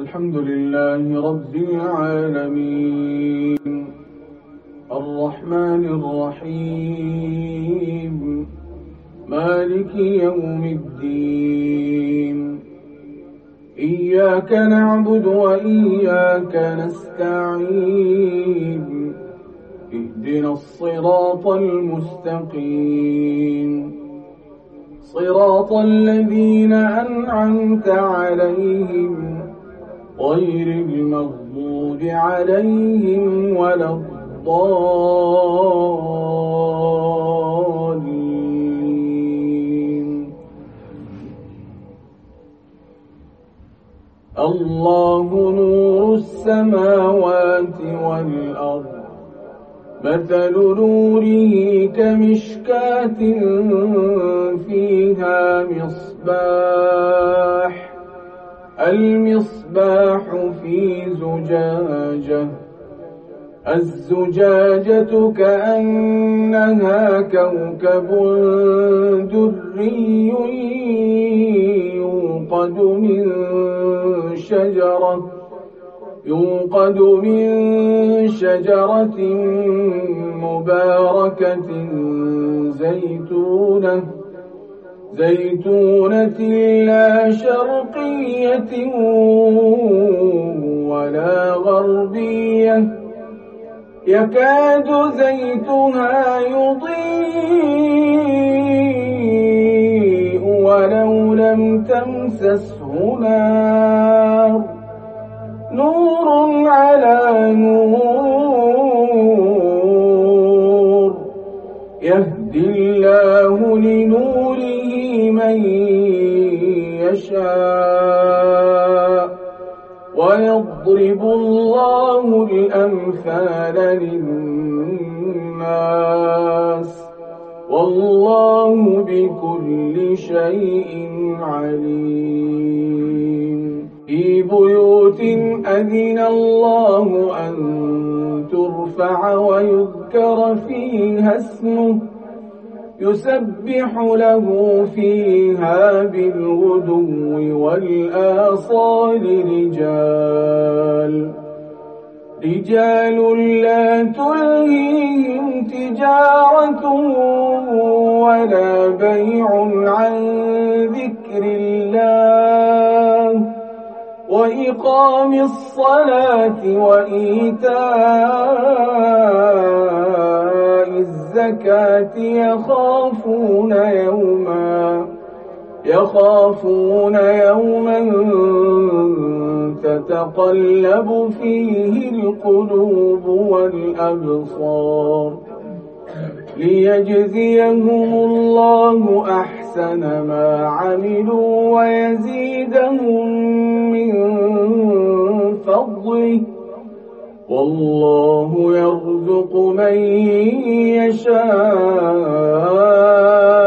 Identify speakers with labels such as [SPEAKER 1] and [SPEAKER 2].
[SPEAKER 1] الحمد لله رب العالمين الرحمن الرحيم مالك يوم الدين إياك نعبد وإياك نستعين اهدنا الصراط المستقيم صراط الذين أنعمت عليهم غير المغضوب عليهم ولا الضالين. الله نور السماوات والأرض مثل نوره كمشكاة فيها مصباح المصباح في زجاجة الزجاجة كأنها كوكب دري يوقد من شجرة مباركة زيتونة لا شرقية ولا غربية يكاد زيتها يضيء ولو لم تمسسه نور على نور يهدي الله لنوره من يشاء ويضرب الله الأمثال للناس والله بكل شيء عليم. في بيوت أذن الله أن ترفع ويذكر فيها اسمه يسبح له فيها بالغدو والآصال رجال لا تلهيهم تجارة ولا بيع عن ذكر الله وإقام الصلاة وإيتاء الزكاة يخافون يوما تتقلب فيه القلوب والأبصار ليجزيهم الله أحسن ما عملوا ويزيدهم من فضله والله يرزق من يشاء